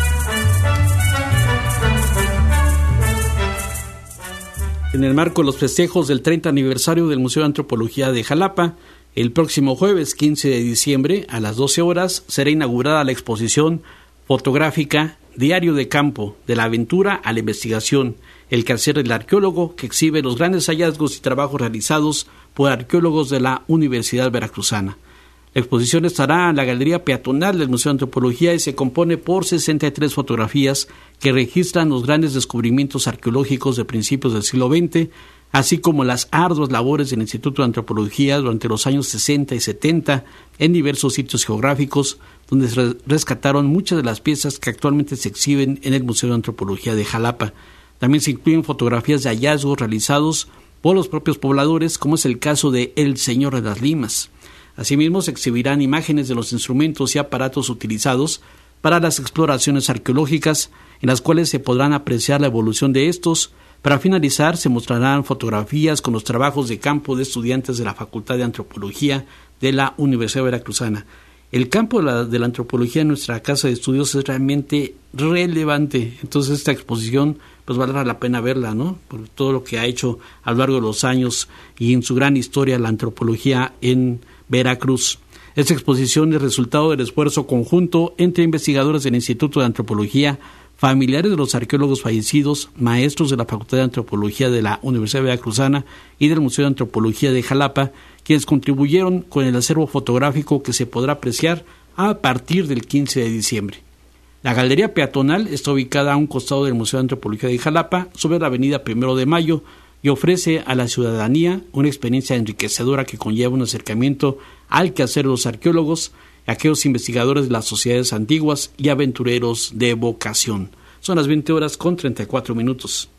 En el marco de los festejos del treinta aniversario del Museo de Antropología de Jalapa, el próximo jueves quince de diciembre a las doce horas será inaugurada la exposición fotográfica Diario de Campo, de la aventura a la investigación, el quehacer del arqueólogo, que exhibe los grandes hallazgos y trabajos realizados por arqueólogos de la Universidad Veracruzana. La exposición estará en la galería peatonal del Museo de Antropología y se compone por sesenta y tres fotografías que registran los grandes descubrimientos arqueológicos de principios del siglo veinte, así como las arduas labores del Instituto de Antropología durante los años sesenta y setenta en diversos sitios geográficos, donde se rescataron muchas de las piezas que actualmente se exhiben en el Museo de Antropología de Jalapa. También se incluyen fotografías de hallazgos realizados por los propios pobladores, como es el caso de El Señor de las Limas. Asimismo, se exhibirán imágenes de los instrumentos y aparatos utilizados para las exploraciones arqueológicas, en las cuales se podrán apreciar la evolución de estos. Para finalizar, se mostrarán fotografías con los trabajos de campo de estudiantes de la Facultad de Antropología de la Universidad Veracruzana. El campo de la, de la antropología en nuestra Casa de Estudios es realmente relevante, entonces esta exposición pues valdrá la pena verla, ¿no? Por todo lo que ha hecho a lo largo de los años y en su gran historia la antropología en Veracruz. Esta exposición es resultado del esfuerzo conjunto entre investigadores del Instituto de Antropología, familiares de los arqueólogos fallecidos, maestros de la Facultad de Antropología de la Universidad Veracruzana y del Museo de Antropología de Jalapa, quienes contribuyeron con el acervo fotográfico que se podrá apreciar a partir del quince de diciembre. La galería peatonal está ubicada a un costado del Museo de Antropología de Jalapa, sobre la avenida Primero de Mayo, y ofrece a la ciudadanía una experiencia enriquecedora que conlleva un acercamiento al quehacer de los arqueólogos, aquellos investigadores de las sociedades antiguas y aventureros de vocación. Son las veinte horas con treinta y cuatro minutos.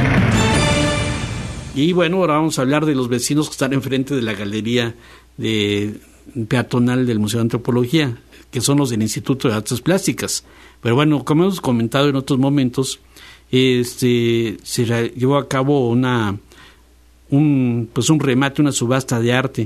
Y bueno, ahora vamos a hablar de los vecinos que están enfrente de la galería de peatonal del Museo de Antropología, que son los del Instituto de Artes Plásticas. Pero bueno, como hemos comentado en otros momentos, este se llevó a cabo una un pues un remate, una subasta de arte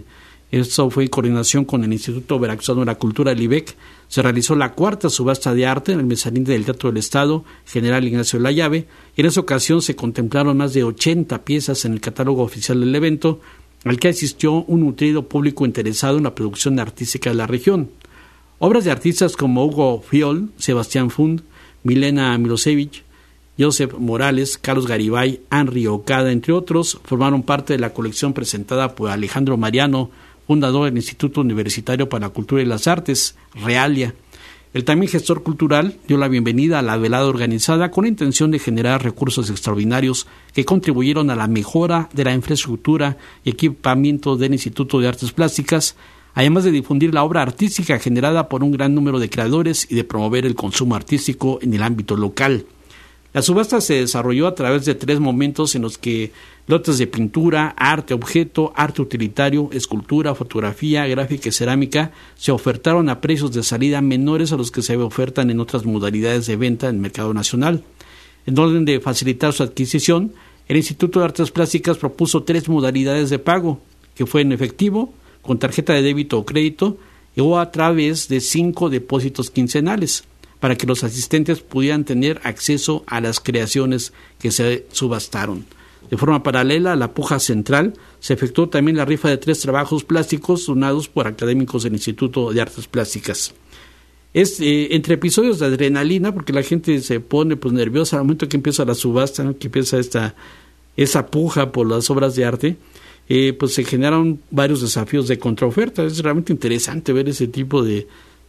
Esto fue en coordinación con el Instituto Veracruzano de la Cultura, el I B E C. Se realizó la cuarta subasta de arte en el mezanín del Teatro del Estado, General Ignacio Layave, y en esa ocasión se contemplaron más de ochenta piezas en el catálogo oficial del evento, al que asistió un nutrido público interesado en la producción artística de la región. Obras de artistas como Hugo Fiol, Sebastián Fund, Milena Milosevich, Joseph Morales, Carlos Garibay, Henry Okada, entre otros, formaron parte de la colección presentada por Alejandro Mariano, fundador del Instituto Universitario para la Cultura y las Artes, Realia. El también gestor cultural dio la bienvenida a la velada organizada con la intención de generar recursos extraordinarios que contribuyeron a la mejora de la infraestructura y equipamiento del Instituto de Artes Plásticas, además de difundir la obra artística generada por un gran número de creadores y de promover el consumo artístico en el ámbito local. La subasta se desarrolló a través de tres momentos en los que lotes de pintura, arte objeto, arte utilitario, escultura, fotografía, gráfica y cerámica se ofertaron a precios de salida menores a los que se ofertan en otras modalidades de venta en el mercado nacional. En orden de facilitar su adquisición, el Instituto de Artes Plásticas propuso tres modalidades de pago, que fue en efectivo, con tarjeta de débito o crédito, o a través de cinco depósitos quincenales, para que los asistentes pudieran tener acceso a las creaciones que se subastaron. De forma paralela a la puja central, se efectuó también la rifa de tres trabajos plásticos donados por académicos del Instituto de Artes Plásticas. Es eh, entre episodios de adrenalina, porque la gente se pone pues nerviosa al momento que empieza la subasta, ¿no? Que empieza esta esa puja por las obras de arte, eh, pues se generaron varios desafíos de contraoferta. Es realmente interesante ver ese tipo de...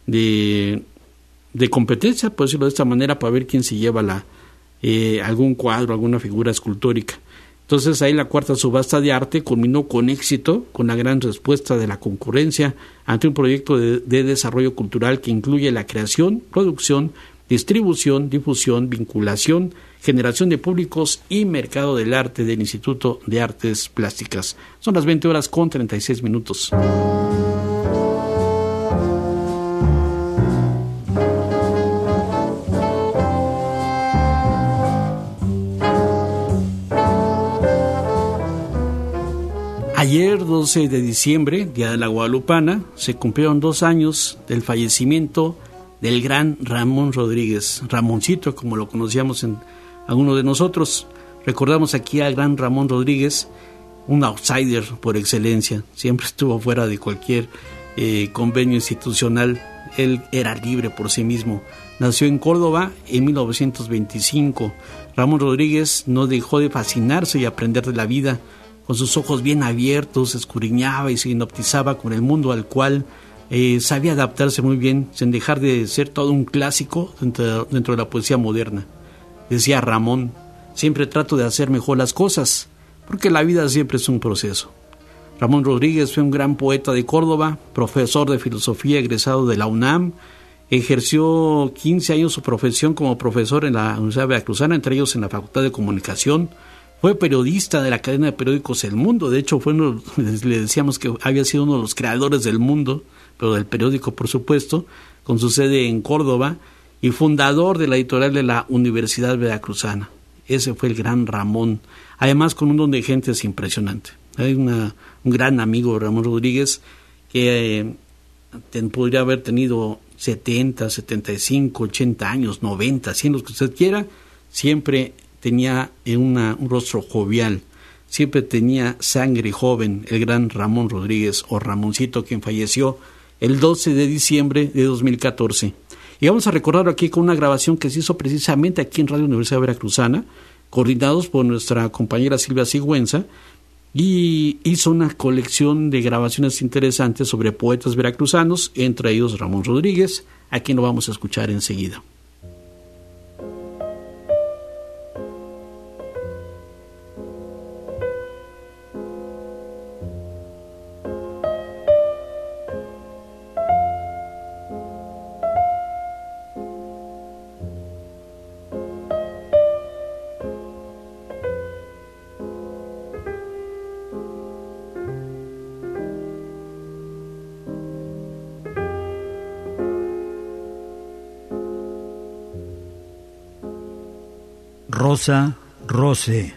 de de competencia, por decirlo de esta manera, para ver quién se lleva la eh, algún cuadro, alguna figura escultórica. Entonces ahí la cuarta subasta de arte culminó con éxito, con la gran respuesta de la concurrencia ante un proyecto de, de desarrollo cultural que incluye la creación, producción, distribución, difusión, vinculación, generación de públicos y mercado del arte del Instituto de Artes Plásticas. Son las veinte horas con treinta y seis minutos. Ayer, doce de diciembre, Día de la Guadalupana, se cumplieron dos años del fallecimiento del gran Ramón Rodríguez, Ramoncito, como lo conocíamos en algunos de nosotros. Recordamos aquí al gran Ramón Rodríguez, un outsider por excelencia, siempre estuvo fuera de cualquier eh, convenio institucional, él era libre por sí mismo. Nació en Córdoba en mil novecientos veinticinco. Ramón Rodríguez no dejó de fascinarse y aprender de la vida. Con sus ojos bien abiertos, escudriñaba y se hipnotizaba con el mundo al cual eh, sabía adaptarse muy bien, sin dejar de ser todo un clásico dentro, dentro de la poesía moderna. Decía Ramón, siempre trato de hacer mejor las cosas, porque la vida siempre es un proceso. Ramón Rodríguez fue un gran poeta de Córdoba, profesor de filosofía egresado de la UNAM, ejerció quince años su profesión como profesor en la Universidad Veracruzana, entre ellos en la Facultad de Comunicación. Fue periodista de la cadena de periódicos El Mundo, de hecho fue uno, le decíamos que había sido uno de los creadores del Mundo, pero del periódico por supuesto, con su sede en Córdoba, y fundador de la editorial de la Universidad Veracruzana. Ese fue el gran Ramón, además con un don de gentes impresionante. Hay una, un gran amigo, Ramón Rodríguez, que eh, ten, podría haber tenido setenta, setenta y cinco, ochenta años, noventa, cien, los que usted quiera, siempre tenía una, un rostro jovial, siempre tenía sangre joven, el gran Ramón Rodríguez, o Ramoncito, quien falleció el doce de diciembre de dos mil catorce. Y vamos a recordarlo aquí con una grabación que se hizo precisamente aquí en Radio Universidad Veracruzana, coordinados por nuestra compañera Silvia Sigüenza, y hizo una colección de grabaciones interesantes sobre poetas veracruzanos, entre ellos Ramón Rodríguez, a quien lo vamos a escuchar enseguida. Rosa Rose.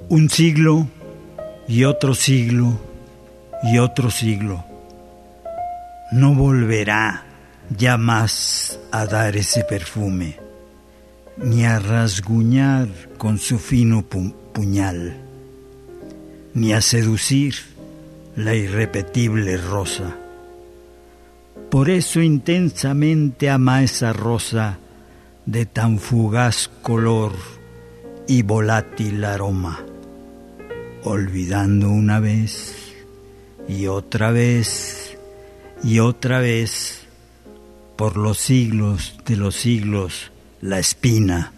Un siglo y otro siglo y otro siglo. No volverá ya más a dar ese perfume, ni a rasguñar con su fino pu- puñal, ni a seducir la irrepetible rosa. Por eso intensamente ama esa rosa de tan fugaz color y volátil aroma, olvidando una vez y otra vez y otra vez por los siglos de los siglos la espina.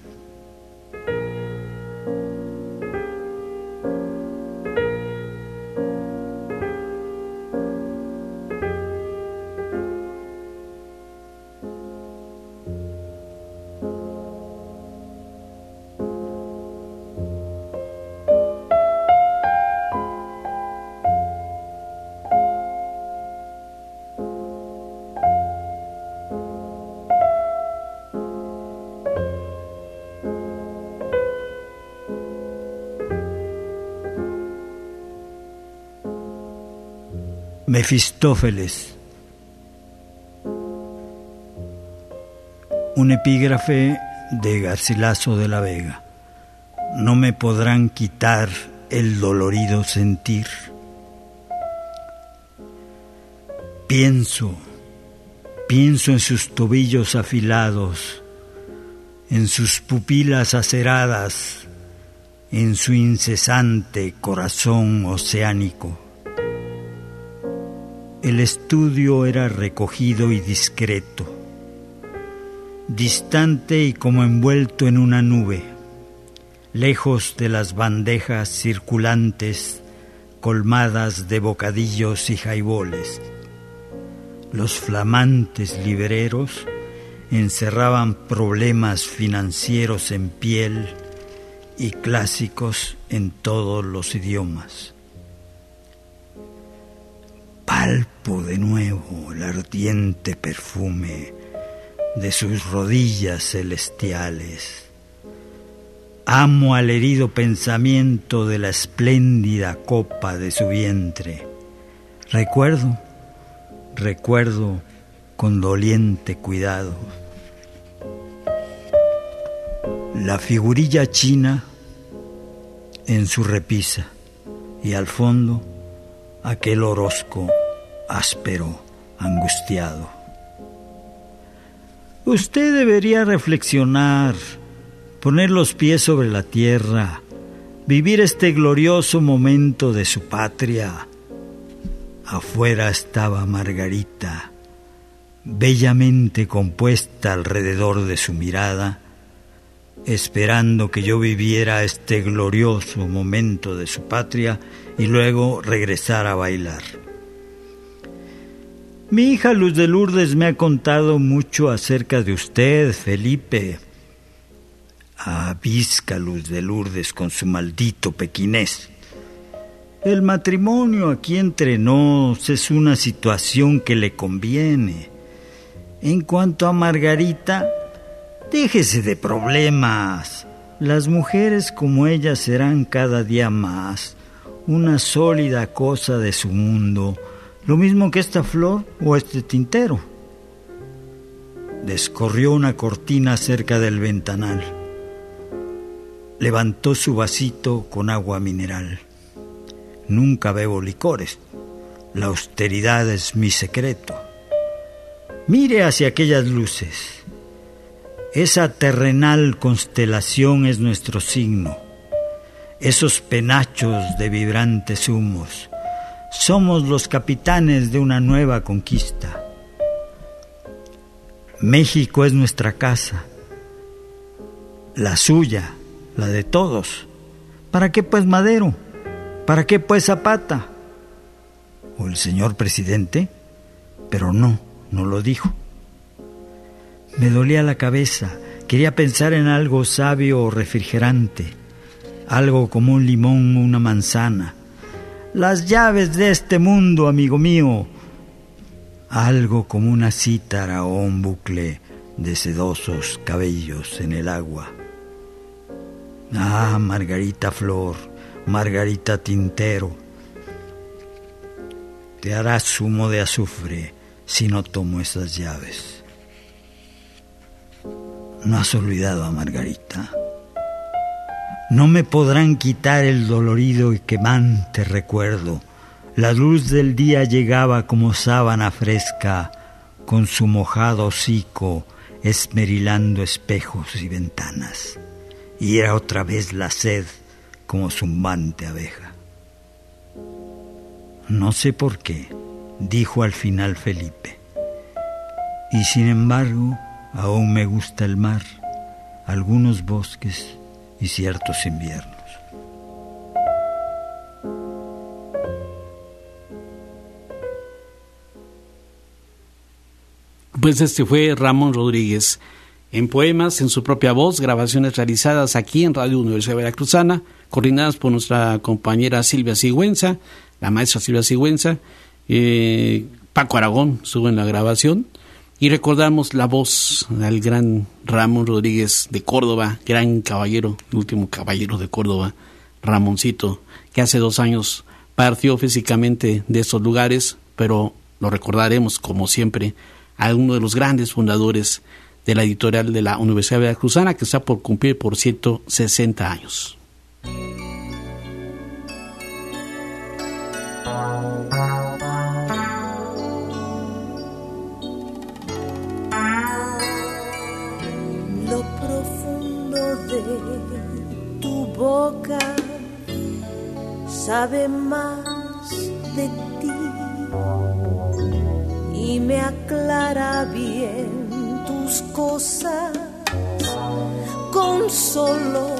Mefistófeles. Un epígrafe de Garcilaso de la Vega. No me podrán quitar el dolorido sentir. Pienso, pienso en sus tobillos afilados, en sus pupilas aceradas, en su incesante corazón oceánico. El estudio era recogido y discreto, distante y como envuelto en una nube, lejos de las bandejas circulantes colmadas de bocadillos y jaiboles. Los flamantes libreros encerraban problemas financieros en piel y clásicos en todos los idiomas. Palpo de nuevo el ardiente perfume de sus rodillas celestiales. Amo al herido pensamiento de la espléndida copa de su vientre. Recuerdo, recuerdo con doliente cuidado la figurilla china en su repisa y al fondo aquel Orozco áspero, angustiado. Usted debería reflexionar, poner los pies sobre la tierra, vivir este glorioso momento de su patria. Afuera estaba Margarita, bellamente compuesta alrededor de su mirada, esperando que yo viviera este glorioso momento de su patria y luego regresara a bailar. Mi hija Luz de Lourdes me ha contado mucho acerca de usted, Felipe. Avisca Luz de Lourdes con su maldito pequinés. El matrimonio aquí entre nos es una situación que le conviene. En cuanto a Margarita, déjese de problemas. Las mujeres como ella serán cada día más una sólida cosa de su mundo, lo mismo que esta flor o este tintero. Descorrió una cortina cerca del ventanal. Levantó su vasito con agua mineral. Nunca bebo licores. La austeridad es mi secreto. Mire hacia aquellas luces. Esa terrenal constelación es nuestro signo. Esos penachos de vibrantes humos. Somos los capitanes de una nueva conquista. México es nuestra casa. La suya, la de todos. ¿Para qué pues Madero? ¿Para qué pues Zapata? ¿O el señor presidente? Pero no, no lo dijo. Me dolía la cabeza. Quería pensar en algo sabio o refrigerante. Algo como un limón o una manzana. Las llaves de este mundo, amigo mío. Algo como una cítara o un bucle de sedosos cabellos en el agua. Ah, Margarita Flor, Margarita Tintero. Te harás zumo de azufre si no tomo esas llaves. ¿No has olvidado a Margarita? No me podrán quitar el dolorido y quemante recuerdo. La luz del día llegaba como sábana fresca, con su mojado hocico esmerilando espejos y ventanas. Y era otra vez la sed como zumbante abeja. No sé por qué, dijo al final Felipe. Y sin embargo, aún me gusta el mar, algunos bosques y ciertos inviernos. Pues este fue Ramón Rodríguez, en poemas, en su propia voz, grabaciones realizadas aquí en Radio Universidad Veracruzana, coordinadas por nuestra compañera Silvia Sigüenza, la maestra Silvia Sigüenza, eh, Paco Aragón estuvo en la grabación, y recordamos la voz del gran Ramón Rodríguez de Córdoba, gran caballero, el último caballero de Córdoba, Ramoncito, que hace dos años partió físicamente de estos lugares, pero lo recordaremos como siempre a uno de los grandes fundadores de la editorial de la Universidad Veracruzana, que está por cumplir por ciento sesenta años. Lo profundo de tu boca sabe más de ti y me aclara bien tus cosas con solo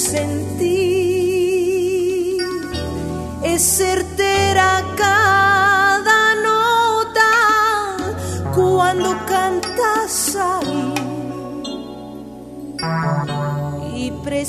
sentir. Es certera cada nota cuando cantas ahí, y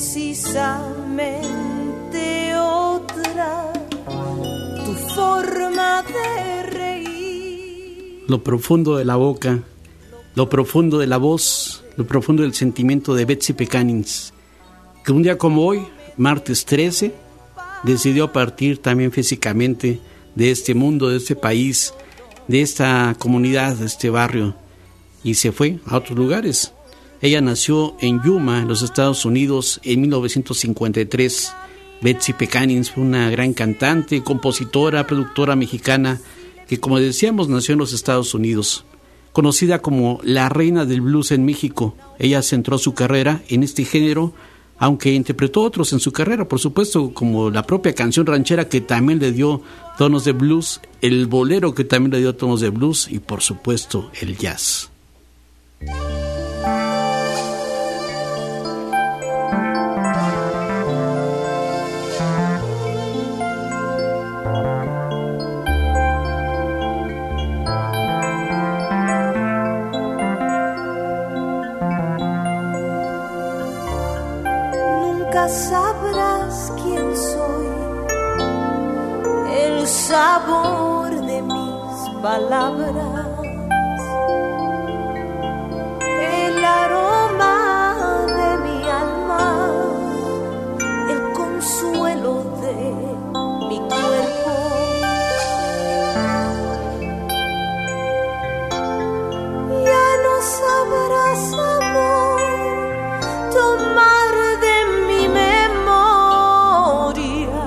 precisamente otra tu forma de reír. Lo profundo de la boca, lo profundo de la voz, lo profundo del sentimiento de Betsy Pecanins, que un día como hoy, martes trece, decidió partir también físicamente de este mundo, de este país, de esta comunidad, de este barrio, y se fue a otros lugares. Ella nació en Yuma, en los Estados Unidos, en mil novecientos cincuenta y tres. Betsy Pecanins fue una gran cantante, compositora, productora mexicana, que, como decíamos, nació en los Estados Unidos. Conocida como la reina del blues en México, ella centró su carrera en este género, aunque interpretó otros en su carrera, por supuesto, como la propia canción ranchera, que también le dio tonos de blues, el bolero, que también le dio tonos de blues, y por supuesto el jazz. Sabrás quién soy, el sabor de mis palabras, el aroma de mi alma, el consuelo de mi cuerpo. Ya no sabrás, amor, tomar de mi memoria.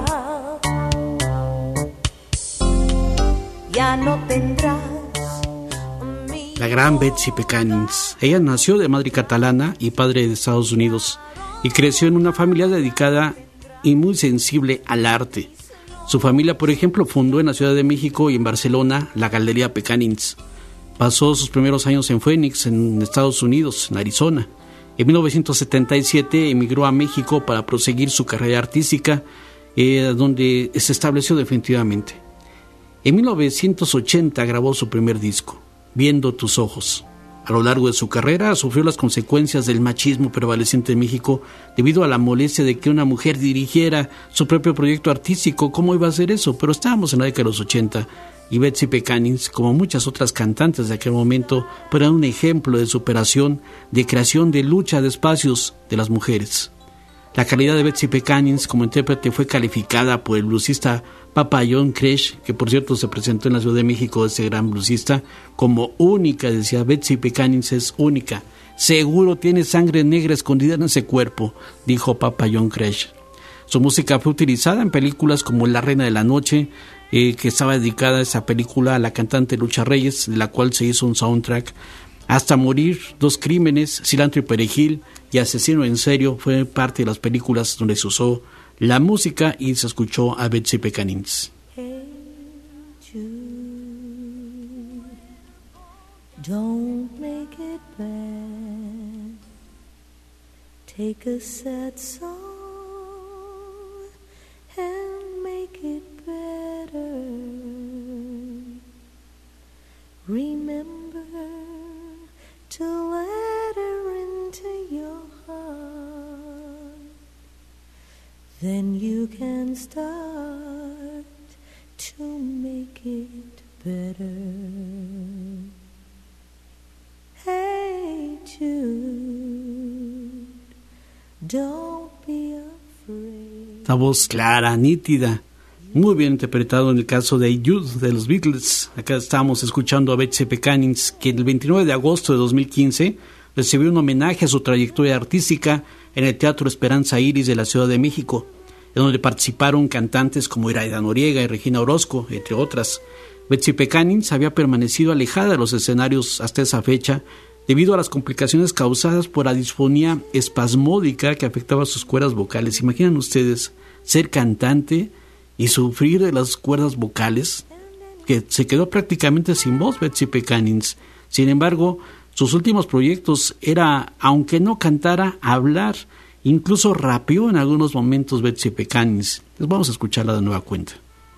Ya no tendrás mi... La gran Betsy Pecanins. Ella nació de madre catalana y padre de Estados Unidos, y creció en una familia dedicada y muy sensible al arte. Su familia, por ejemplo, fundó en la Ciudad de México y en Barcelona la Galería Pecanins. Pasó sus primeros años en Phoenix, en Estados Unidos, en Arizona. En mil novecientos setenta y siete emigró a México para proseguir su carrera artística, eh, donde se estableció definitivamente. En mil novecientos ochenta grabó su primer disco, Viendo tus ojos. A lo largo de su carrera sufrió las consecuencias del machismo prevaleciente en México debido a la molestia de que una mujer dirigiera su propio proyecto artístico. ¿Cómo iba a hacer eso? Pero estábamos en la década de los ochenta y Betsy Pecanins, como muchas otras cantantes de aquel momento, era un ejemplo de superación, de creación, de lucha de espacios de las mujeres. La calidad de Betsy Pecanins como intérprete fue calificada por el bluesista Papa John Cresh, que por cierto se presentó en la Ciudad de México, ese gran bluesista, como única. Decía, Betsy Pecanins es única. Seguro tiene sangre negra escondida en ese cuerpo, dijo Papa John Cresh. Su música fue utilizada en películas como La Reina de la Noche, eh, que estaba dedicada a esa película a la cantante Lucha Reyes, de la cual se hizo un soundtrack. Hasta Morir, Dos Crímenes, Cilantro y Perejil y Asesino en Serio fue parte de las películas donde se usó la música y se escuchó a Betsy Pecanins. Hey Jude, don't make it bad. Take a sad song and make it better. Remember to let her into your heart. Then you can start to make it better. Hey Jude, don't be afraid. Esta voz clara, nítida, muy bien interpretado en el caso de Jude de los Beatles. Acá estamos escuchando a Betsy Pecanins, que el veintinueve de agosto de dos mil quince recibió un homenaje a su trayectoria artística en el Teatro Esperanza Iris de la Ciudad de México, en donde participaron cantantes como Iraida Noriega y Regina Orozco, entre otras. Betsy Pecanins había permanecido alejada de los escenarios hasta esa fecha debido a las complicaciones causadas por la disfonía espasmódica que afectaba sus cuerdas vocales. ¿Imaginan ustedes ser cantante y sufrir de las cuerdas vocales? Que se quedó prácticamente sin voz Betsy Pecanins. Sin embargo, sus últimos proyectos era, aunque no cantara, hablar. Incluso rapeó en algunos momentos Betsy Pecanins. Les vamos a escucharla de nueva cuenta.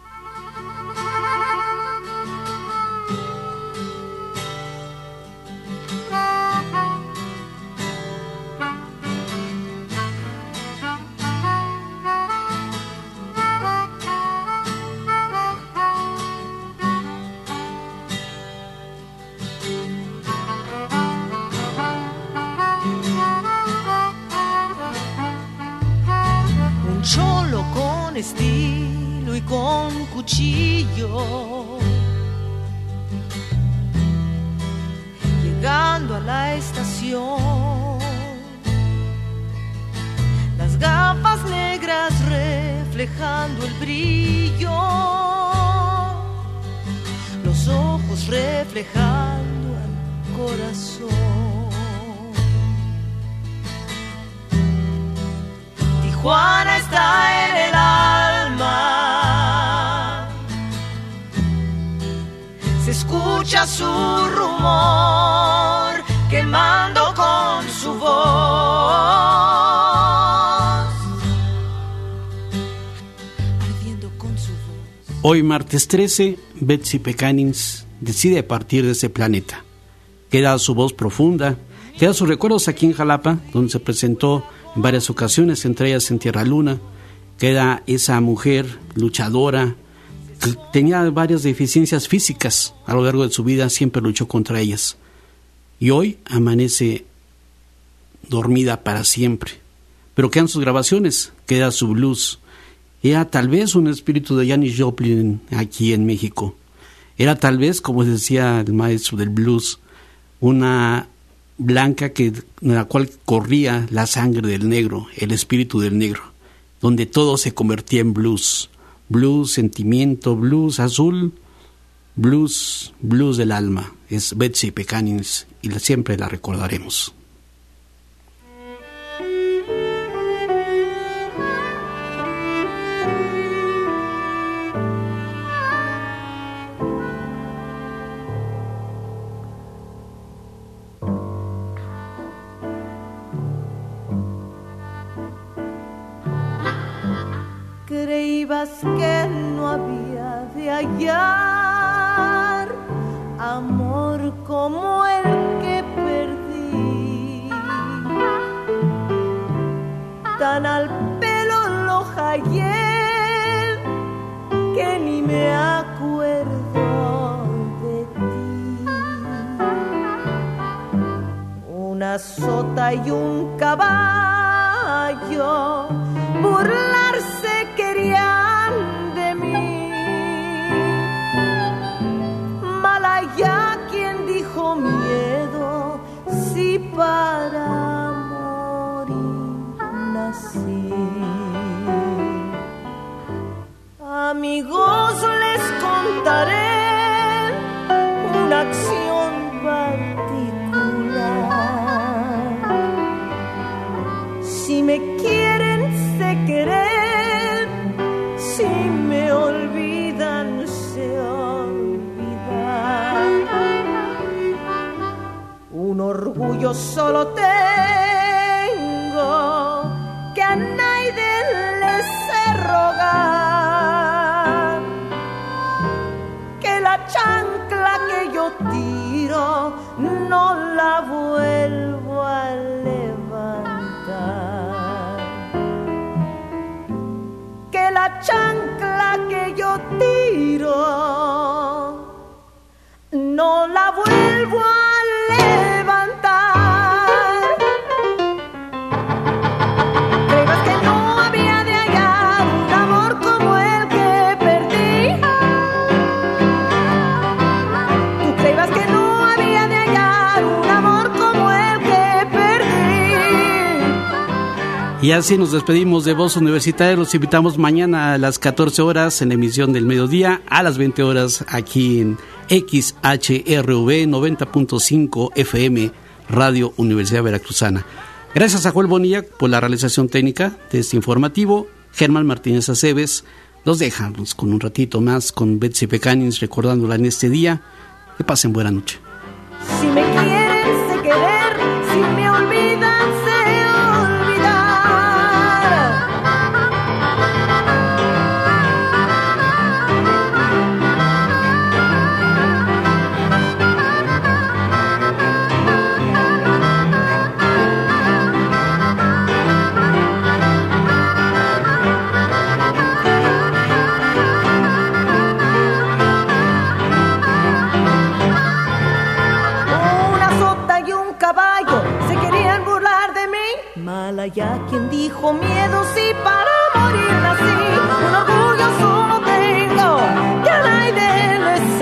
Estilo y con cuchillo, llegando a la estación, las gafas negras reflejando el brillo, los ojos reflejando al corazón. Tijuana está en el alma, se escucha su rumor quemando con su voz, ardiendo con su voz. Hoy martes trece, Betsy Pecanins decide partir de ese planeta. Queda su voz profunda, queda sus recuerdos aquí en Jalapa, donde se presentó en varias ocasiones, entre ellas en Tierra Luna. Queda esa mujer luchadora que tenía varias deficiencias físicas a lo largo de su vida, siempre luchó contra ellas. Y hoy amanece dormida para siempre. Pero quedan sus grabaciones, queda su blues. Era tal vez un espíritu de Janis Joplin aquí en México. Era tal vez, como decía el maestro del blues, una blanca que, en la cual corría la sangre del negro, el espíritu del negro, donde todo se convertía en blues. Blues, sentimiento, blues azul, blues, blues del alma. Es Betsy Pecanins y la, siempre la recordaremos. Creías que no había de hallar amor como el que perdí, tan al pelo lo hallé que ni me acuerdo de ti. Una sota y un caballo caballo, burlarse querían de mí. Malaya quien dijo miedo, si para morir nací. Amigos, les contaré una acción particular. Si me quieren, sé querer. Si me olvidan, sé olvidar. Un orgullo solo tengo, que a nadie les sé rogar. Que la chancla que yo tiro no la vuelvo a levantar. Que la chancla que yo tiro no la vuelvo a levantar. ¿Crees que no había de hallar un amor como el que perdí? ¿Tú crees que no había de hallar un amor como el que perdí? Y así nos despedimos de Voz Universitaria. Los invitamos mañana a las catorce horas en la emisión del mediodía, a las veinte horas aquí en X H R V noventa punto cinco F M, Radio Universidad Veracruzana. Gracias a Joel Bonilla por la realización técnica de este informativo. Germán Martínez Aceves. Los dejamos con un ratito más con Betsy Pecanins, recordándola en este día. Que pasen buena noche. Si me quieren, sé querer. Si me olvidan, sé Malaya quien dijo miedo, si para morir nací. Un orgullo solo tengo, que a nadie les sé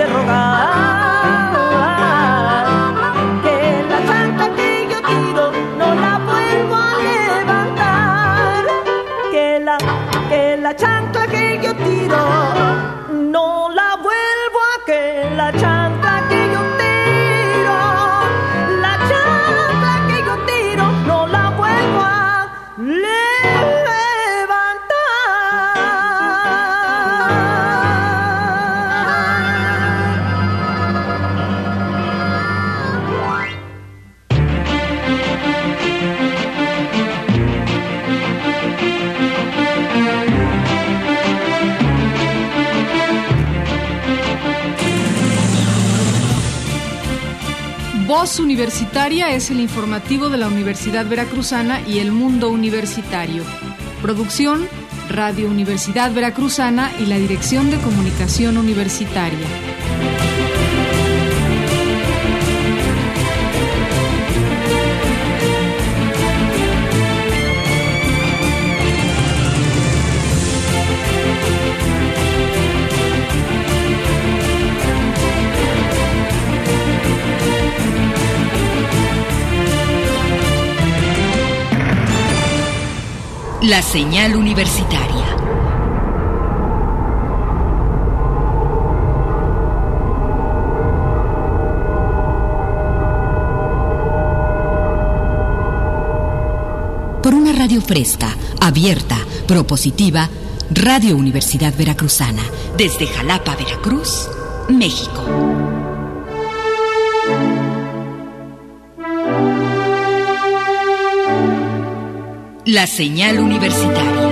rogar. Que la chancla que yo tiro no la vuelvo a levantar. Que la, que la chancla que yo tiro no la vuelvo a, que la chancla que yo tiro, la chancla que yo tiro no la vuelvo a Voz Universitaria es el informativo de la Universidad Veracruzana y el mundo universitario. Producción, Radio Universidad Veracruzana y la Dirección de Comunicación Universitaria. La señal universitaria. Por una radio fresca, abierta, propositiva, Radio Universidad Veracruzana, desde Jalapa, Veracruz, México. La señal universitaria.